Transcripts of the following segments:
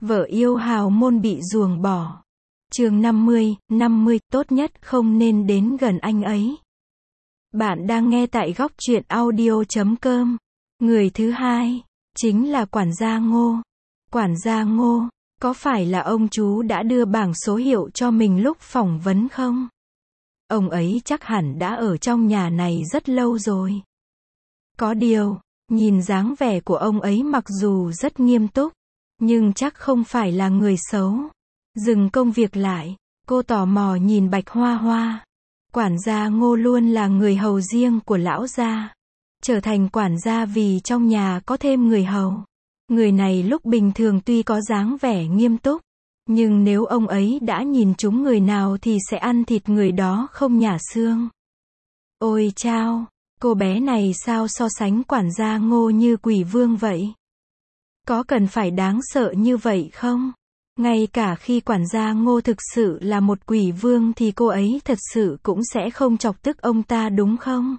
Vợ yêu hào môn bị ruồng bỏ. Chương 50, tốt nhất không nên đến gần anh ấy. Bạn đang nghe tại góc truyện audio.com. Người thứ hai, chính là quản gia Ngô. Quản gia Ngô, có phải là ông chú đã đưa bảng số hiệu cho mình lúc phỏng vấn không? Ông ấy chắc hẳn đã ở trong nhà này rất lâu rồi. Có điều, nhìn dáng vẻ của ông ấy mặc dù rất nghiêm túc, nhưng chắc không phải là người xấu. Dừng công việc lại, cô tò mò nhìn Bạch Hoa Hoa. Quản gia Ngô luôn là người hầu riêng của lão gia. Trở thành quản gia vì trong nhà có thêm người hầu. Người này lúc bình thường tuy có dáng vẻ nghiêm túc, nhưng nếu ông ấy đã nhìn trúng người nào thì sẽ ăn thịt người đó không nhả xương. Ôi chao, cô bé này sao so sánh quản gia Ngô như quỷ vương vậy? Có cần phải đáng sợ như vậy không? Ngay cả khi quản gia Ngô thực sự là một quỷ vương thì cô ấy thật sự cũng sẽ không chọc tức ông ta đúng không?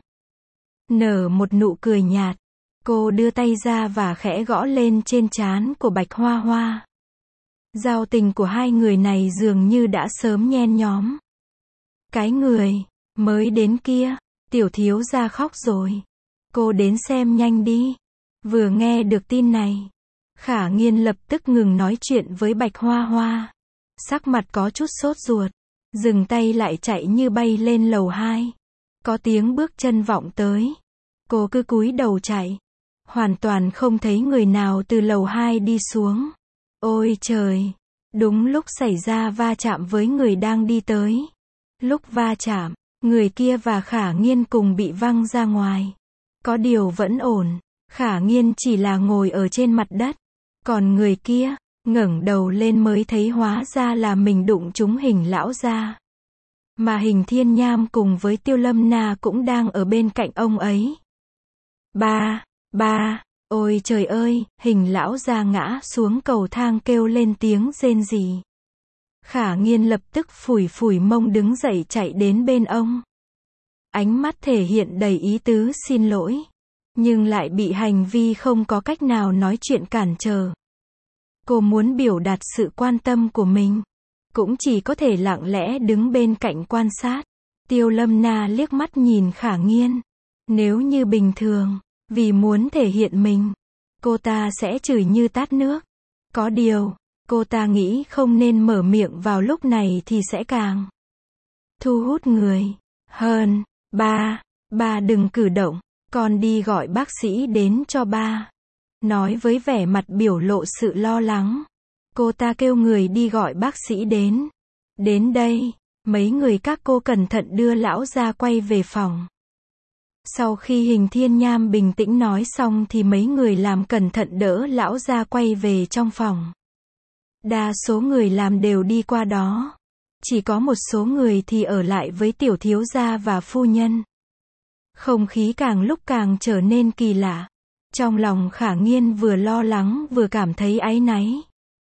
Nở một nụ cười nhạt, cô đưa tay ra và khẽ gõ lên trên trán của Bạch Hoa Hoa. Giao tình của hai người này dường như đã sớm nhen nhóm. Cái người mới đến kia, tiểu thiếu gia khóc rồi. Cô đến xem nhanh đi. Vừa nghe được tin này, Khả Nghiên lập tức ngừng nói chuyện với Bạch Hoa Hoa. Sắc mặt có chút sốt ruột, dừng tay lại chạy như bay lên lầu 2. Có tiếng bước chân vọng tới. Cô cứ cúi đầu chạy. Hoàn toàn không thấy người nào từ lầu 2 đi xuống. Ôi trời! Đúng lúc xảy ra va chạm với người đang đi tới. Lúc va chạm, người kia và Khả Nghiên cùng bị văng ra ngoài. Có điều vẫn ổn. Khả Nghiên chỉ là ngồi ở trên mặt đất. Còn người kia, ngẩng đầu lên mới thấy hóa ra là mình đụng trúng Hình lão gia. Mà Hình Thiên Nham cùng với Tiêu Lâm Na cũng đang ở bên cạnh ông ấy. Ba, ôi trời ơi, Hình lão gia ngã xuống cầu thang kêu lên tiếng rên rỉ. Khả Nghiên lập tức phủi phủi mông đứng dậy chạy đến bên ông. Ánh mắt thể hiện đầy ý tứ xin lỗi, nhưng lại bị hành vi không có cách nào nói chuyện cản trở. Cô muốn biểu đạt sự quan tâm của mình, cũng chỉ có thể lặng lẽ đứng bên cạnh quan sát. Tiêu Lâm Na liếc mắt nhìn Khả Nghiên. Nếu như bình thường, vì muốn thể hiện mình, cô ta sẽ chửi như tát nước. Có điều, cô ta nghĩ không nên mở miệng vào lúc này thì sẽ càng thu hút người hơn. Ba đừng cử động, con đi gọi bác sĩ đến cho ba. Nói với vẻ mặt biểu lộ sự lo lắng, cô ta kêu người đi gọi bác sĩ đến. Đến đây, mấy người các cô cẩn thận đưa lão gia quay về phòng. Sau khi Hình Thiên Nham bình tĩnh nói xong thì mấy người làm cẩn thận đỡ lão gia quay về trong phòng. Đa số người làm đều đi qua đó. Chỉ có một số người thì ở lại với tiểu thiếu gia và phu nhân. Không khí càng lúc càng trở nên kỳ lạ. Trong lòng Khả Nghiên vừa lo lắng vừa cảm thấy áy náy.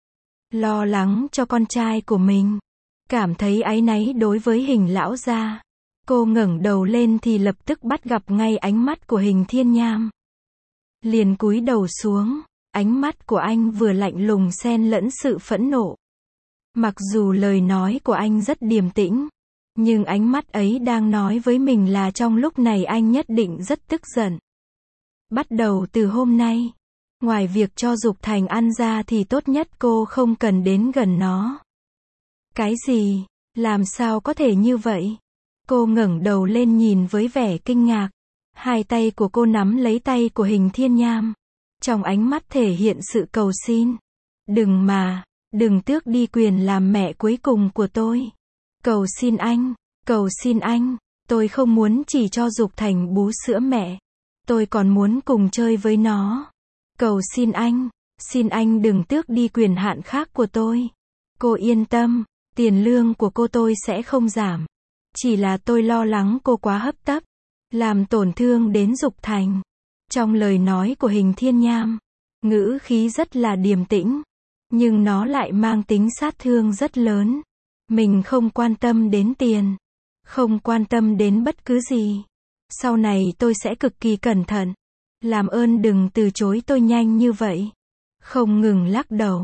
Lo lắng cho con trai của mình. Cảm thấy áy náy đối với Hình lão gia. Cô ngẩng đầu lên thì lập tức bắt gặp ngay ánh mắt của Hình Thiên Nham. Liền cúi đầu xuống, ánh mắt của anh vừa lạnh lùng xen lẫn sự phẫn nộ. Mặc dù lời nói của anh rất điềm tĩnh, nhưng ánh mắt ấy đang nói với mình là trong lúc này anh nhất định rất tức giận. Bắt đầu từ hôm nay, ngoài việc cho Dục Thành ăn ra thì tốt nhất cô không cần đến gần nó. Cái gì? Làm sao có thể như vậy? Cô ngẩng đầu lên nhìn với vẻ kinh ngạc. Hai tay của cô nắm lấy tay của Hình Thiên Nham. Trong ánh mắt thể hiện sự cầu xin. Đừng tước đi quyền làm mẹ cuối cùng của tôi. Cầu xin anh, tôi không muốn chỉ cho Dục Thành bú sữa mẹ. Tôi còn muốn cùng chơi với nó. Cầu xin anh đừng tước đi quyền hạn khác của tôi. Cô yên tâm, tiền lương của cô tôi sẽ không giảm. Chỉ là tôi lo lắng cô quá hấp tấp, làm tổn thương đến Dục Thành. Trong lời nói của Hình Thiên Nham, ngữ khí rất là điềm tĩnh, nhưng nó lại mang tính sát thương rất lớn. Mình không quan tâm đến tiền, không quan tâm đến bất cứ gì. Sau này tôi sẽ cực kỳ cẩn thận. Làm ơn đừng từ chối tôi nhanh như vậy. Không ngừng lắc đầu,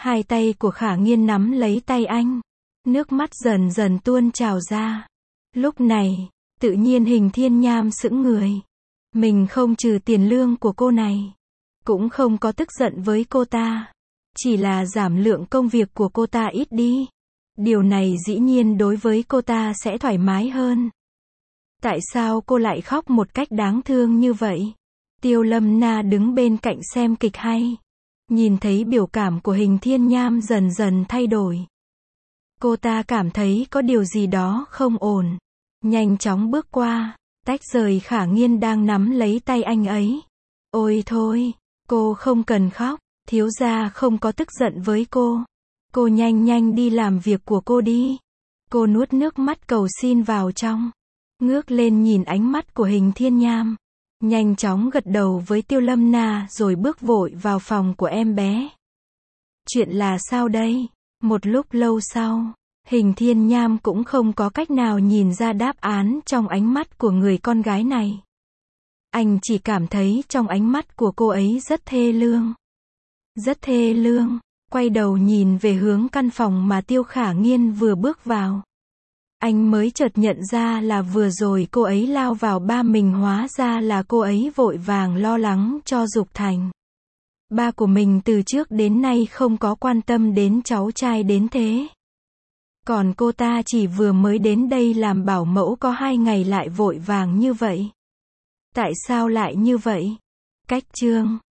Hai tay của Khả Nghiên nắm lấy tay anh. Nước mắt dần dần tuôn trào ra. Lúc này, tự nhiên Hình Thiên Nham sững người. Mình không trừ tiền lương của cô này. Cũng không có tức giận với cô ta. Chỉ là giảm lượng công việc của cô ta ít đi. Điều này dĩ nhiên đối với cô ta sẽ thoải mái hơn. Tại sao cô lại khóc một cách đáng thương như vậy? Tiêu Lâm Na đứng bên cạnh xem kịch hay. Nhìn thấy biểu cảm của Hình Thiên Nham dần dần thay đổi. Cô ta cảm thấy có điều gì đó không ổn. Nhanh chóng bước qua, tách rời Khả Nghiên đang nắm lấy tay anh ấy. Ôi thôi, cô không cần khóc, thiếu gia không có tức giận với cô. Cô nhanh nhanh đi làm việc của cô đi. Cô nuốt nước mắt cầu xin vào trong. Ngước lên nhìn ánh mắt của Hình Thiên Nham. Nhanh chóng gật đầu với Tiêu Lâm Na rồi bước vội vào phòng của em bé. Chuyện là sao đây? Một lúc lâu sau, Hình Thiên Nham cũng không có cách nào nhìn ra đáp án trong ánh mắt của người con gái này. Anh chỉ cảm thấy trong ánh mắt của cô ấy rất thê lương. Rất thê lương. Quay đầu nhìn về hướng căn phòng mà Tiêu Khả Nghiên vừa bước vào. Anh mới chợt nhận ra là vừa rồi cô ấy lao vào ba mình, hóa ra là cô ấy vội vàng lo lắng cho Dục Thành. Ba của mình từ trước đến nay không có quan tâm đến cháu trai đến thế. Còn cô ta chỉ vừa mới đến đây làm bảo mẫu có 2 ngày lại vội vàng như vậy. Tại sao lại như vậy? Cách chương